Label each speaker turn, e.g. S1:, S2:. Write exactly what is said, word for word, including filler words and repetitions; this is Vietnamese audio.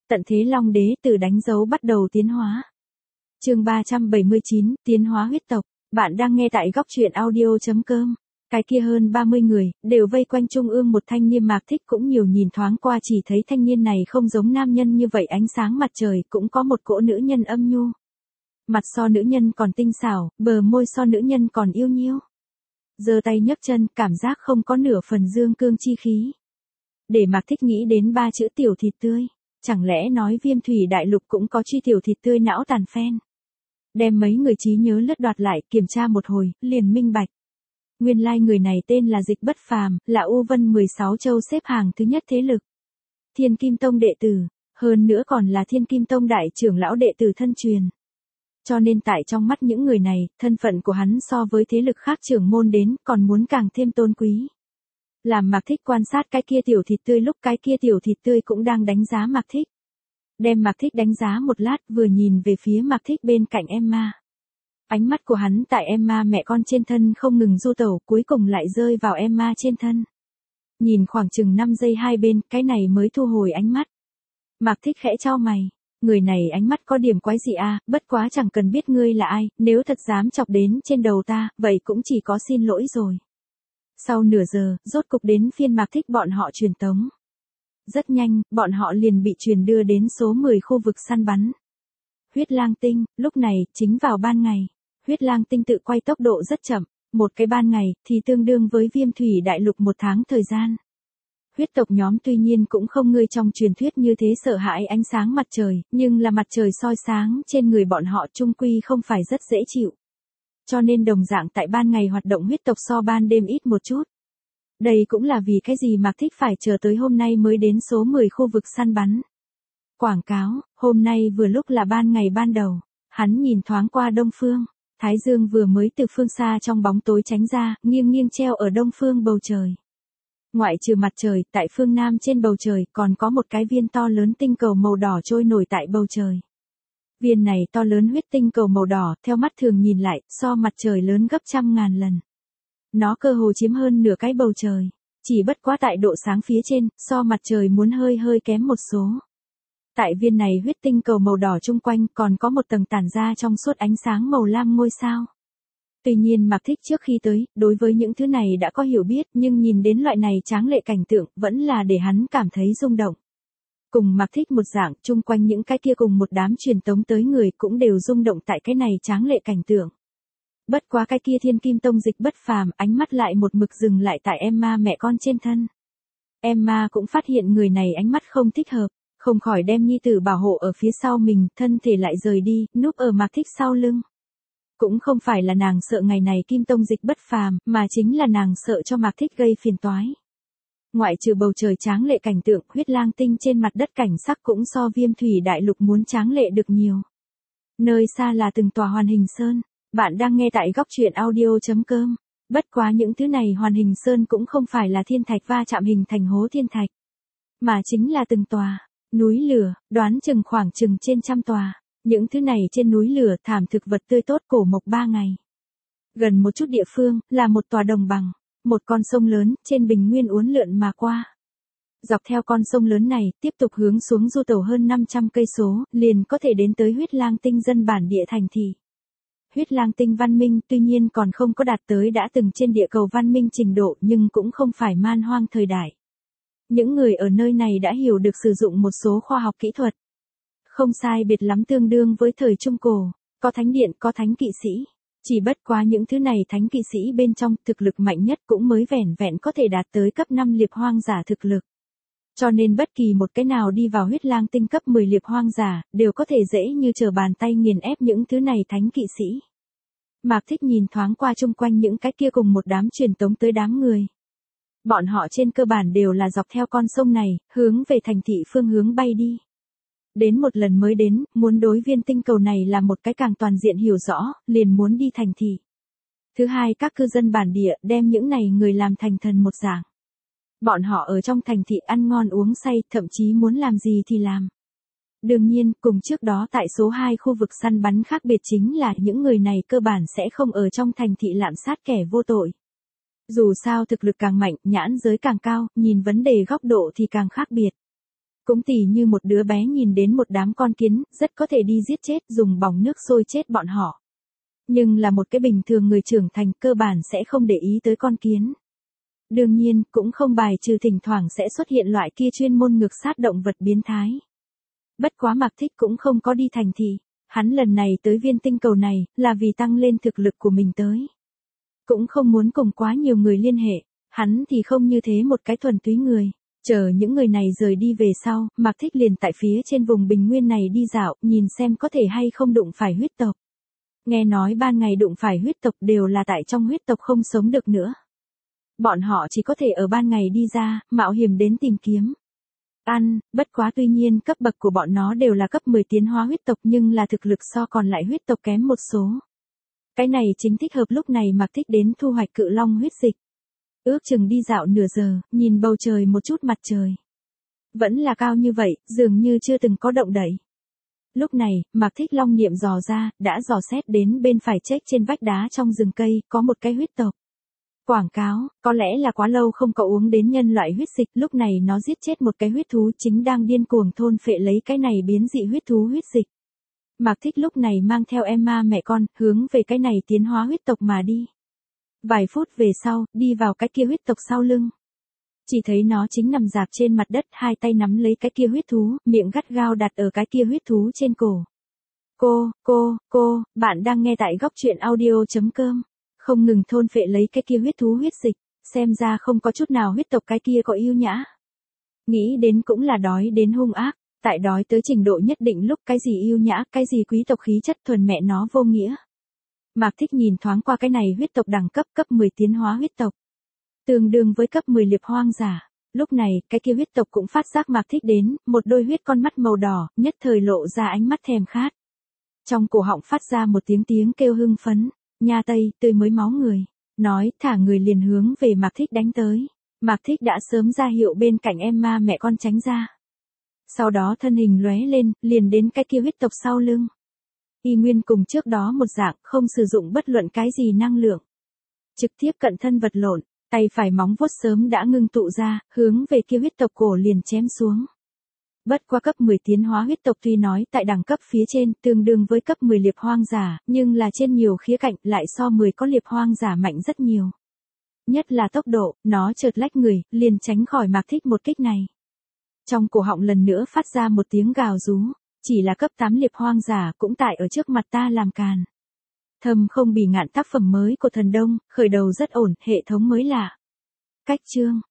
S1: Tận thế Long Đế từ đánh dấu bắt đầu tiến hóa. Chương ba trăm bảy mươi chín, tiến hóa huyết tộc. Bạn đang nghe tại góc truyện audio chấm com. Cái kia hơn ba mươi người, đều vây quanh trung ương một thanh niên Mạc Thích cũng nhiều nhìn thoáng qua chỉ thấy thanh niên này không giống nam nhân như vậy ánh sáng mặt trời cũng có một cỗ nữ nhân âm nhu. Mặt so nữ nhân còn tinh xảo, bờ môi so nữ nhân còn yêu nhiêu. Giơ tay nhấc chân, cảm giác không có nửa phần dương cương chi khí. Để Mạc Thích nghĩ đến ba chữ tiểu thịt tươi. Chẳng lẽ nói Viêm Thủy Đại Lục cũng có truy tiểu thịt tươi não tàn phen. Đem mấy người trí nhớ lướt đoạt lại, kiểm tra một hồi, liền minh bạch. Nguyên lai like người này tên là Dịch Bất Phàm, là U Vân mười sáu châu xếp hàng thứ nhất thế lực. Thiên Kim Tông đệ tử, hơn nữa còn là Thiên Kim Tông đại trưởng lão đệ tử thân truyền. Cho nên tại trong mắt những người này, thân phận của hắn so với thế lực khác trưởng môn đến còn muốn càng thêm tôn quý. Làm Mạc Thích quan sát cái kia tiểu thịt tươi lúc cái kia tiểu thịt tươi cũng đang đánh giá Mạc Thích. Đem Mạc Thích đánh giá một lát vừa nhìn về phía Mạc Thích bên cạnh Emma. Ánh mắt của hắn tại Emma mẹ con trên thân không ngừng du tẩu cuối cùng lại rơi vào Emma trên thân. Nhìn khoảng chừng năm giây hai bên cái này mới thu hồi ánh mắt. Mạc Thích khẽ chau mày. Người này ánh mắt có điểm quái gì à, bất quá chẳng cần biết ngươi là ai, nếu thật dám chọc đến trên đầu ta, vậy cũng chỉ có xin lỗi rồi. Sau nửa giờ, rốt cục đến phiên Mạc Thích bọn họ truyền tống. Rất nhanh, bọn họ liền bị truyền đưa đến số mười khu vực săn bắn. Huyết Lang Tinh, lúc này, chính vào ban ngày. Huyết Lang Tinh tự quay tốc độ rất chậm, một cái ban ngày, thì tương đương với Viêm Thủy Đại Lục một tháng thời gian. Huyết tộc nhóm tuy nhiên cũng không ngươi trong truyền thuyết như thế sợ hãi ánh sáng mặt trời, nhưng là mặt trời soi sáng trên người bọn họ chung quy không phải rất dễ chịu. Cho nên đồng dạng tại ban ngày hoạt động huyết tộc so ban đêm ít một chút. Đây cũng là vì cái gì Mạc Thích phải chờ tới hôm nay mới đến số mười khu vực săn bắn. Quảng cáo, hôm nay vừa lúc là ban ngày ban đầu, hắn nhìn thoáng qua đông phương, Thái Dương vừa mới từ phương xa trong bóng tối tránh ra, nghiêng nghiêng treo ở đông phương bầu trời. Ngoại trừ mặt trời, tại phương Nam trên bầu trời còn có một cái viên to lớn tinh cầu màu đỏ trôi nổi tại bầu trời. Viên này to lớn huyết tinh cầu màu đỏ, theo mắt thường nhìn lại, so mặt trời lớn gấp trăm ngàn lần. Nó cơ hồ chiếm hơn nửa cái bầu trời. Chỉ bất quá tại độ sáng phía trên, so mặt trời muốn hơi hơi kém một số. Tại viên này huyết tinh cầu màu đỏ chung quanh còn có một tầng tản ra trong suốt ánh sáng màu lam ngôi sao. Tuy nhiên Mạc Thích trước khi tới, đối với những thứ này đã có hiểu biết, nhưng nhìn đến loại này tráng lệ cảnh tượng, vẫn là để hắn cảm thấy rung động. Cùng Mạc Thích một dạng, chung quanh những cái kia cùng một đám truyền tống tới người cũng đều rung động tại cái này tráng lệ cảnh tượng. Bất quá cái kia Thiên Kim Tông Dịch Bất Phàm, ánh mắt lại một mực dừng lại tại Emma mẹ con trên thân. Emma cũng phát hiện người này ánh mắt không thích hợp, không khỏi đem nhi tử bảo hộ ở phía sau mình, thân thể lại rời đi, núp ở Mạc Thích sau lưng. Cũng không phải là nàng sợ ngày này Kim Tông Dịch Bất Phàm, mà chính là nàng sợ cho Mạc Thích gây phiền toái. Ngoại trừ bầu trời tráng lệ cảnh tượng, Huyết Lang Tinh trên mặt đất cảnh sắc cũng so Viêm Thủy Đại Lục muốn tráng lệ được nhiều. Nơi xa là từng tòa hoàn hình sơn. Bạn đang nghe tại góc truyện audio chấm com. Bất quá những thứ này hoàn hình sơn cũng không phải là thiên thạch va chạm hình thành hố thiên thạch, mà chính là từng tòa núi lửa, đoán chừng khoảng chừng trên trăm tòa. Những thứ này trên núi lửa thảm thực vật tươi tốt cổ mộc ba ngày. Gần một chút địa phương là một tòa đồng bằng, một con sông lớn trên bình nguyên uốn lượn mà qua. Dọc theo con sông lớn này, tiếp tục hướng xuống du tàu hơn năm trăm cây số, liền có thể đến tới Huyết Lang Tinh dân bản địa thành thị. Huyết Lang Tinh văn minh tuy nhiên còn không có đạt tới đã từng trên địa cầu văn minh trình độ nhưng cũng không phải man hoang thời đại. Những người ở nơi này đã hiểu được sử dụng một số khoa học kỹ thuật. Không sai biệt lắm tương đương với thời Trung Cổ, có thánh điện, có thánh kỵ sĩ. Chỉ bất quá những thứ này thánh kỵ sĩ bên trong thực lực mạnh nhất cũng mới vẻn vẹn có thể đạt tới cấp năm liệp hoang giả thực lực. Cho nên bất kỳ một cái nào đi vào Huyết Lang Tinh cấp mười liệp hoang giả, đều có thể dễ như trở bàn tay nghiền ép những thứ này thánh kỵ sĩ. Mạc Thích nhìn thoáng qua chung quanh những cái kia cùng một đám truyền tống tới đám người. Bọn họ trên cơ bản đều là dọc theo con sông này, hướng về thành thị phương hướng bay đi. Đến một lần mới đến, muốn đối viên tinh cầu này là một cái càng toàn diện hiểu rõ, liền muốn đi thành thị. Thứ hai, các cư dân bản địa đem những này người làm thành thần một dạng. Bọn họ ở trong thành thị ăn ngon uống say, thậm chí muốn làm gì thì làm. Đương nhiên, cùng trước đó tại số hai khu vực săn bắn khác biệt chính là những người này cơ bản sẽ không ở trong thành thị lạm sát kẻ vô tội. Dù sao thực lực càng mạnh, nhãn giới càng cao, nhìn vấn đề góc độ thì càng khác biệt. Cũng tỉ như một đứa bé nhìn đến một đám con kiến, rất có thể đi giết chết, dùng bỏng nước sôi chết bọn họ. Nhưng là một cái bình thường người trưởng thành cơ bản sẽ không để ý tới con kiến. Đương nhiên, cũng không bài trừ thỉnh thoảng sẽ xuất hiện loại kia chuyên môn ngược sát động vật biến thái. Bất quá Mạc Thích cũng không có đi thành thị, hắn lần này tới viên tinh cầu này, là vì tăng lên thực lực của mình tới. Cũng không muốn cùng quá nhiều người liên hệ, hắn thì không như thế một cái thuần túy người. Chờ những người này rời đi về sau, Mạc Thích liền tại phía trên vùng bình nguyên này đi dạo, nhìn xem có thể hay không đụng phải huyết tộc. Nghe nói ban ngày đụng phải huyết tộc đều là tại trong huyết tộc không sống được nữa. Bọn họ chỉ có thể ở ban ngày đi ra, mạo hiểm đến tìm kiếm. Ăn, bất quá tuy nhiên cấp bậc của bọn nó đều là cấp mười tiến hóa huyết tộc nhưng là thực lực so còn lại huyết tộc kém một số. Cái này chính thích hợp lúc này Mạc Thích đến thu hoạch cự long huyết dịch. Ước chừng đi dạo nửa giờ, nhìn bầu trời một chút mặt trời. Vẫn là cao như vậy, dường như chưa từng có động đẩy. Lúc này, Mạc Thích long niệm dò ra, đã dò xét đến bên phải check trên vách đá trong rừng cây, có một cái huyết tộc. Quảng cáo, có lẽ là quá lâu không có uống đến nhân loại huyết dịch, lúc này nó giết chết một cái huyết thú chính đang điên cuồng thôn phệ lấy cái này biến dị huyết thú huyết dịch. Mạc Thích lúc này mang theo Emma mẹ con, hướng về cái này tiến hóa huyết tộc mà đi. Vài phút về sau, đi vào cái kia huyết tộc sau lưng. Chỉ thấy nó chính nằm dạp trên mặt đất, hai tay nắm lấy cái kia huyết thú, miệng gắt gao đặt ở cái kia huyết thú trên cổ. Cô, cô, cô, bạn đang nghe tại góc truyện audio.com. Không ngừng thôn phệ lấy cái kia huyết thú huyết dịch, xem ra không có chút nào huyết tộc cái kia có yêu nhã. Nghĩ đến cũng là đói đến hung ác, tại đói tới trình độ nhất định lúc cái gì yêu nhã, cái gì quý tộc khí chất thuần mẹ nó vô nghĩa. Mạc Thích nhìn thoáng qua cái này huyết tộc đẳng cấp cấp mười tiến hóa huyết tộc. Tương đương với cấp mười liệp hoang giả. Lúc này, cái kia huyết tộc cũng phát giác Mạc Thích đến, một đôi huyết con mắt màu đỏ, nhất thời lộ ra ánh mắt thèm khát. Trong cổ họng phát ra một tiếng tiếng kêu hưng phấn, nha tây, tươi mới máu người. Nói, thả người liền hướng về Mạc Thích đánh tới. Mạc Thích đã sớm ra hiệu bên cạnh Emma mẹ con tránh ra. Sau đó thân hình lóe lên, liền đến cái kia huyết tộc sau lưng. Y nguyên cùng trước đó một dạng, không sử dụng bất luận cái gì năng lượng. Trực tiếp cận thân vật lộn, tay phải móng vuốt sớm đã ngưng tụ ra, hướng về kia huyết tộc cổ liền chém xuống. Bất qua cấp mười tiến hóa huyết tộc tuy nói tại đẳng cấp phía trên tương đương với cấp mười liệp hoang giả, nhưng là trên nhiều khía cạnh lại so mười có liệp hoang giả mạnh rất nhiều. Nhất là tốc độ, nó chợt lách người, liền tránh khỏi Mạc Thích một kích này. Trong cổ họng lần nữa phát ra một tiếng gào rú, chỉ là cấp tám liệp hoang giả cũng tại ở trước mặt ta làm càn. Thầm không bỉ ngạn tác phẩm mới của thần Đông, khởi đầu rất ổn, hệ thống mới lạ. Cách chương,